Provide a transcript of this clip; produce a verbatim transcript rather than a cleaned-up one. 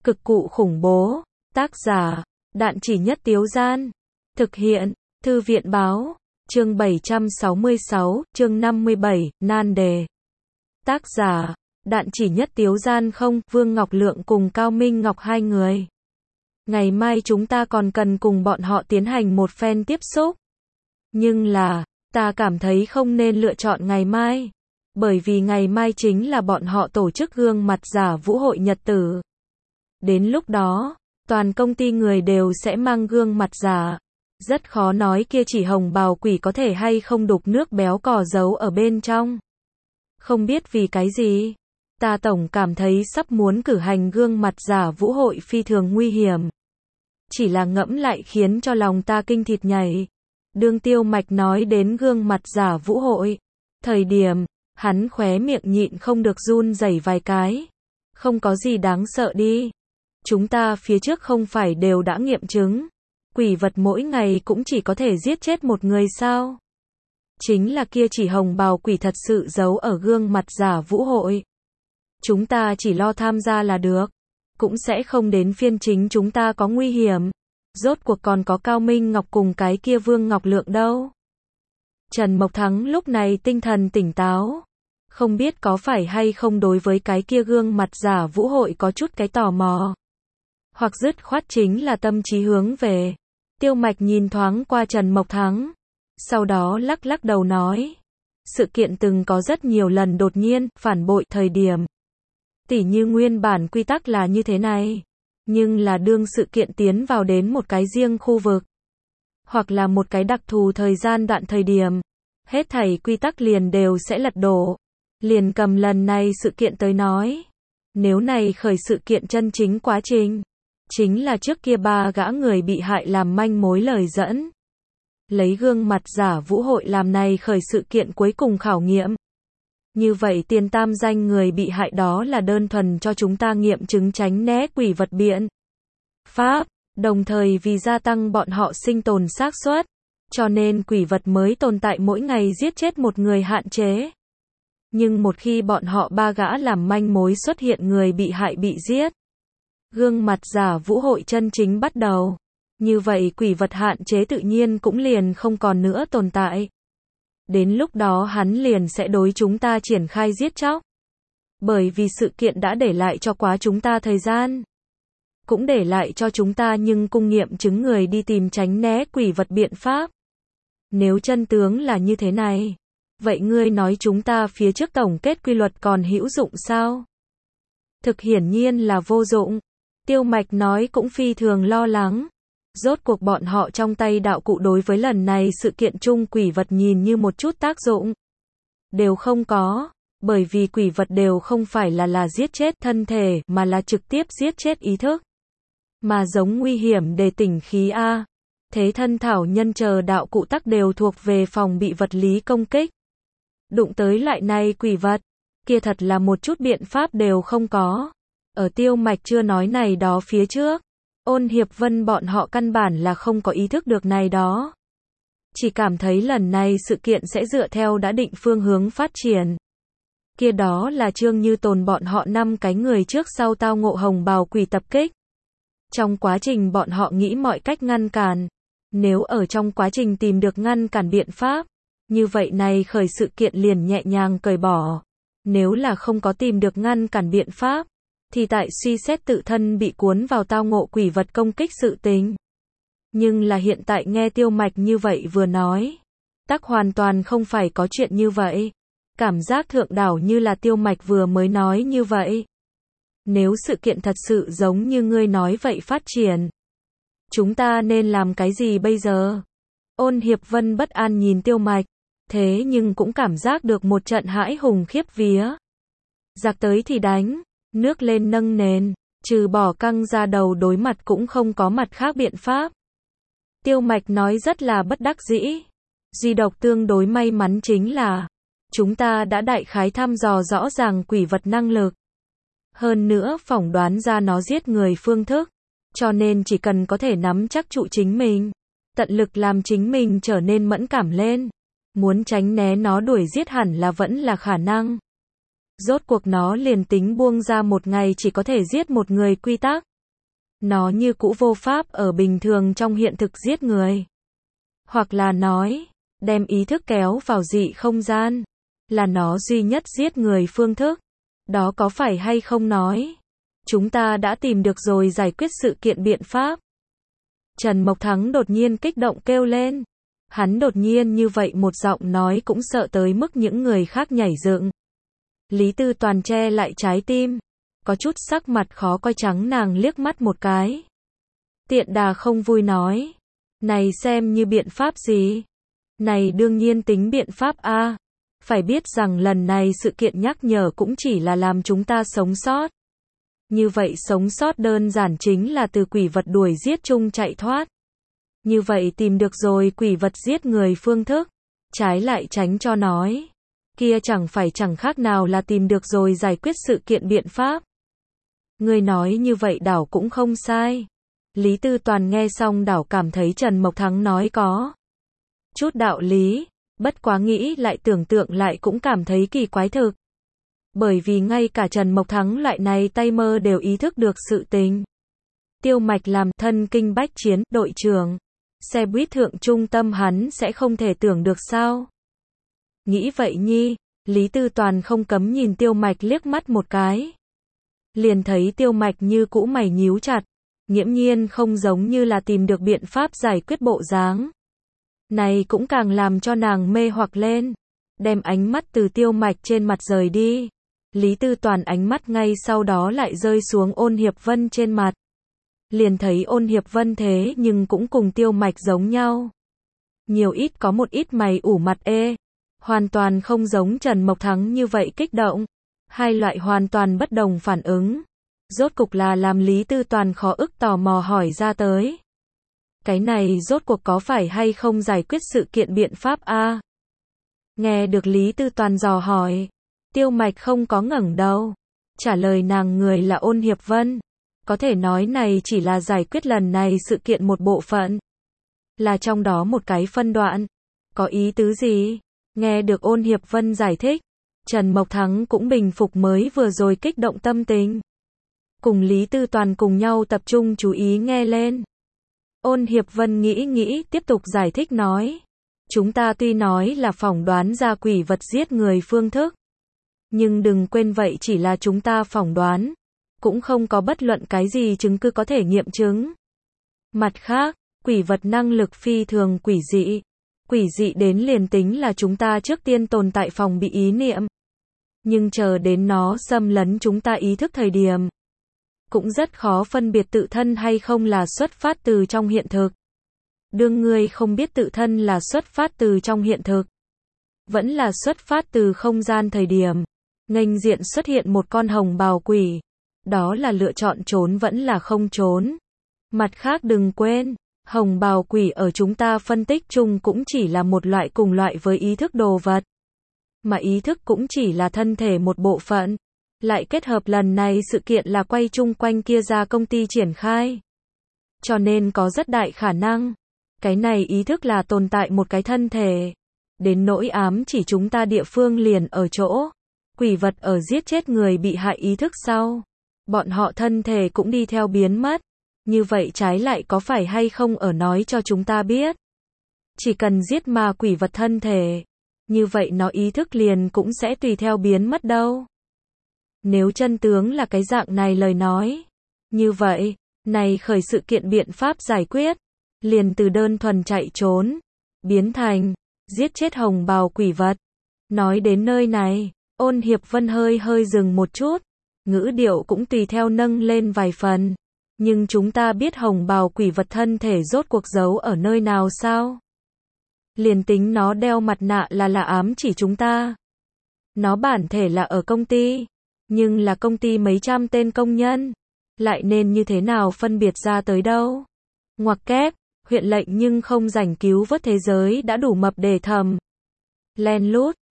Cực cụ khủng bố. Tác giả, Đạn Chỉ Nhất Tiếu Gian. Thực hiện, Thư viện báo. Chương bảy trăm sáu mươi sáu, chương năm mươi bảy, nan đề. Tác giả, Đạn Chỉ Nhất Tiếu Gian. Không, Vương Ngọc Lượng cùng Cao Minh Ngọc hai người. Ngày mai chúng ta còn cần cùng bọn họ tiến hành một phen tiếp xúc. Nhưng là, ta cảm thấy không nên lựa chọn ngày mai. Bởi vì ngày mai chính là bọn họ tổ chức gương mặt giả vũ hội nhật tử. Đến lúc đó, toàn công ty người đều sẽ mang gương mặt giả. Rất khó nói kia chỉ hồng bào quỷ có thể hay không đục nước béo cò giấu ở bên trong. Không biết vì cái gì, ta tổng cảm thấy sắp muốn cử hành gương mặt giả vũ hội phi thường nguy hiểm. Chỉ là ngẫm lại khiến cho lòng ta kinh thịt nhảy. Đương Tiêu Mạch nói đến gương mặt giả vũ hội thời điểm, hắn khóe miệng nhịn không được run rẩy vài cái. Không có gì đáng sợ đi. Chúng ta phía trước không phải đều đã nghiệm chứng. Quỷ vật mỗi ngày cũng chỉ có thể giết chết một người sao? Chính là kia chỉ hồng bào quỷ thật sự giấu ở gương mặt giả vũ hội. Chúng ta chỉ lo tham gia là được. Cũng sẽ không đến phiên chính chúng ta có nguy hiểm. Rốt cuộc còn có Cao Minh Ngọc cùng cái kia Vương Ngọc Lượng đâu. Trần Mộc Thắng lúc này tinh thần tỉnh táo. Không biết có phải hay không đối với cái kia gương mặt giả vũ hội có chút cái tò mò. Hoặc dứt khoát chính là tâm trí hướng về. Tiêu Mạch nhìn thoáng qua Trần Mộc Thắng. Sau đó lắc lắc đầu nói. Sự kiện từng có rất nhiều lần đột nhiên, phản bội thời điểm. Tỉ như nguyên bản quy tắc là như thế này. Nhưng là đương sự kiện tiến vào đến một cái riêng khu vực. Hoặc là một cái đặc thù thời gian đoạn thời điểm. Hết thảy quy tắc liền đều sẽ lật đổ. Liền cầm lần này sự kiện tới nói. Nếu này khởi sự kiện chân chính quá trình. Chính là trước kia ba gã người bị hại làm manh mối lời dẫn. Lấy gương mặt giả vũ hội làm này khởi sự kiện cuối cùng khảo nghiệm. Như vậy tiền tam danh người bị hại đó là đơn thuần cho chúng ta nghiệm chứng tránh né quỷ vật biện pháp, đồng thời vì gia tăng bọn họ sinh tồn xác suất, cho nên quỷ vật mới tồn tại mỗi ngày giết chết một người hạn chế. Nhưng một khi bọn họ ba gã làm manh mối xuất hiện người bị hại bị giết, gương mặt giả vũ hội chân chính bắt đầu. Như vậy quỷ vật hạn chế tự nhiên cũng liền không còn nữa tồn tại. Đến lúc đó hắn liền sẽ đối chúng ta triển khai giết chóc. Bởi vì sự kiện đã để lại cho quá chúng ta thời gian. Cũng để lại cho chúng ta nhưng cung nghiệm chứng người đi tìm tránh né quỷ vật biện pháp. Nếu chân tướng là như thế này, vậy ngươi nói chúng ta phía trước tổng kết quy luật còn hữu dụng sao? Thực hiển nhiên là vô dụng. Tiêu Mạch nói cũng phi thường lo lắng. Rốt cuộc bọn họ trong tay đạo cụ đối với lần này sự kiện chung quỷ vật nhìn như một chút tác dụng đều không có, bởi vì quỷ vật đều không phải là là giết chết thân thể mà là trực tiếp giết chết ý thức. Mà giống nguy hiểm đề tỉnh khí A, thế thân thảo nhân chờ đạo cụ tắc đều thuộc về phòng bị vật lý công kích. Đụng tới loại này quỷ vật, kia thật là một chút biện pháp đều không có. Ở Tiêu Mạch chưa nói này đó phía trước, Ôn Hiệp Vân bọn họ căn bản là không có ý thức được này đó. Chỉ cảm thấy lần này sự kiện sẽ dựa theo đã định phương hướng phát triển. Kia đó là Trương Như Tồn bọn họ năm cái người trước sau tao ngộ hồng bào quỷ tập kích. Trong quá trình bọn họ nghĩ mọi cách ngăn cản. Nếu ở trong quá trình tìm được ngăn cản biện pháp, như vậy này khởi sự kiện liền nhẹ nhàng cởi bỏ. Nếu là không có tìm được ngăn cản biện pháp, thì tại suy xét tự thân bị cuốn vào tao ngộ quỷ vật công kích sự tình. Nhưng là hiện tại nghe Tiêu Mạch như vậy vừa nói, tắc hoàn toàn không phải có chuyện như vậy. Cảm giác thượng đảo như là Tiêu Mạch vừa mới nói như vậy. Nếu sự kiện thật sự giống như ngươi nói vậy phát triển, chúng ta nên làm cái gì bây giờ? Ôn Hiệp Vân bất an nhìn Tiêu Mạch, thế nhưng cũng cảm giác được một trận hãi hùng khiếp vía. Giặc tới thì đánh. Nước lên nâng nền, trừ bỏ căng ra đầu đối mặt cũng không có mặt khác biện pháp. Tiêu Mạch nói rất là bất đắc dĩ. Duy độc tương đối may mắn chính là, chúng ta đã đại khái thăm dò rõ ràng quỷ vật năng lực. Hơn nữa phỏng đoán ra nó giết người phương thức. Cho nên chỉ cần có thể nắm chắc trụ chính mình, tận lực làm chính mình trở nên mẫn cảm lên. Muốn tránh né nó đuổi giết hẳn là vẫn là khả năng. Rốt cuộc nó liền tính buông ra một ngày chỉ có thể giết một người quy tắc. Nó như cũ vô pháp ở bình thường trong hiện thực giết người. Hoặc là nói, đem ý thức kéo vào dị không gian, là nó duy nhất giết người phương thức. Đó có phải hay không nói? Chúng ta đã tìm được rồi giải quyết sự kiện biện pháp. Trần Mộc Thắng đột nhiên kích động kêu lên. Hắn đột nhiên như vậy một giọng nói cũng sợ tới mức những người khác nhảy dựng. Lý Tư Toàn che lại trái tim, có chút sắc mặt khó coi trắng nàng liếc mắt một cái. Tiện đà không vui nói, này xem như biện pháp gì? Này đương nhiên tính biện pháp a. Phải biết rằng lần này sự kiện nhắc nhở cũng chỉ là làm chúng ta sống sót. Như vậy sống sót đơn giản chính là từ quỷ vật đuổi giết chung chạy thoát. Như vậy tìm được rồi quỷ vật giết người phương thức, trái lại tránh cho nói. Kia chẳng phải chẳng khác nào là tìm được rồi giải quyết sự kiện biện pháp. Người nói như vậy đảo cũng không sai. Lý Tư Toàn nghe xong đảo cảm thấy Trần Mộc Thắng nói có chút đạo lý, bất quá nghĩ lại tưởng tượng lại cũng cảm thấy kỳ quái thực. Bởi vì ngay cả Trần Mộc Thắng loại này tay mơ đều ý thức được sự tình. Tiêu Mạch làm thân kinh bách chiến, đội trưởng. Xe buýt thượng trung tâm hắn sẽ không thể tưởng được sao. Nghĩ vậy nhi, Lý Tư Toàn không cấm nhìn Tiêu Mạch liếc mắt một cái. Liền thấy Tiêu Mạch như cũ mày nhíu chặt, nghiễm nhiên không giống như là tìm được biện pháp giải quyết bộ dáng. Này cũng càng làm cho nàng mê hoặc lên, đem ánh mắt từ Tiêu Mạch trên mặt rời đi. Lý Tư Toàn ánh mắt ngay sau đó lại rơi xuống Ôn Hiệp Vân trên mặt. Liền thấy Ôn Hiệp Vân thế nhưng cũng cùng Tiêu Mạch giống nhau. Nhiều ít có một ít mày ủ mặt ê. Hoàn toàn không giống Trần Mộc Thắng như vậy kích động. Hai loại hoàn toàn bất đồng phản ứng. Rốt cục là làm Lý Tư Toàn khó ức tò mò hỏi ra tới. Cái này rốt cuộc có phải hay không giải quyết sự kiện biện pháp a? Nghe được Lý Tư Toàn dò hỏi, Tiêu Mạch không có ngẩng đầu. Trả lời nàng người là Ôn Hiệp Vân. Có thể nói này chỉ là giải quyết lần này sự kiện một bộ phận. Là trong đó một cái phân đoạn. Có ý tứ gì? Nghe được Ôn Hiệp Vân giải thích, Trần Mộc Thắng cũng bình phục mới vừa rồi kích động tâm tình. Cùng Lý Tư Toàn cùng nhau tập trung chú ý nghe lên. Ôn Hiệp Vân nghĩ nghĩ tiếp tục giải thích nói. Chúng ta tuy nói là phỏng đoán ra quỷ vật giết người phương thức. Nhưng đừng quên vậy chỉ là chúng ta phỏng đoán. Cũng không có bất luận cái gì chứng cứ có thể nghiệm chứng. Mặt khác, quỷ vật năng lực phi thường quỷ dị. Quỷ dị đến liền tính là chúng ta trước tiên tồn tại phòng bị ý niệm. Nhưng chờ đến nó xâm lấn chúng ta ý thức thời điểm. Cũng rất khó phân biệt tự thân hay không là xuất phát từ trong hiện thực. Đương ngươi không biết tự thân là xuất phát từ trong hiện thực. Vẫn là xuất phát từ không gian thời điểm. Nghênh diện xuất hiện một con hồng bào quỷ. Đó là lựa chọn trốn vẫn là không trốn. Mặt khác đừng quên, hồng bào quỷ ở chúng ta phân tích chung cũng chỉ là một loại cùng loại với ý thức đồ vật. Mà ý thức cũng chỉ là thân thể một bộ phận. Lại kết hợp lần này sự kiện là quay chung quanh kia ra công ty triển khai. Cho nên có rất đại khả năng. Cái này ý thức là tồn tại một cái thân thể. Đến nỗi ám chỉ chúng ta địa phương liền ở chỗ. Quỷ vật ở giết chết người bị hại ý thức sau. Bọn họ thân thể cũng đi theo biến mất. Như vậy trái lại có phải hay không ở nói cho chúng ta biết. Chỉ cần giết ma quỷ vật thân thể. Như vậy nó ý thức liền cũng sẽ tùy theo biến mất đâu. Nếu chân tướng là cái dạng này lời nói. Như vậy, này khởi sự kiện biện pháp giải quyết. Liền từ đơn thuần chạy trốn. Biến thành, giết chết hồng bào quỷ vật. Nói đến nơi này, Ôn Hiệp Vân hơi hơi dừng một chút. Ngữ điệu cũng tùy theo nâng lên vài phần. Nhưng chúng ta biết hồng bào quỷ vật thân thể rốt cuộc giấu ở nơi nào sao? Liền tính nó đeo mặt nạ là là ám chỉ chúng ta. Nó bản thể là ở công ty. Nhưng là công ty mấy trăm tên công nhân. Lại nên như thế nào phân biệt ra tới đâu? Ngoặc kép, huyện lệnh nhưng không rảnh cứu vớt thế giới đã đủ mập để thầm. Len lút,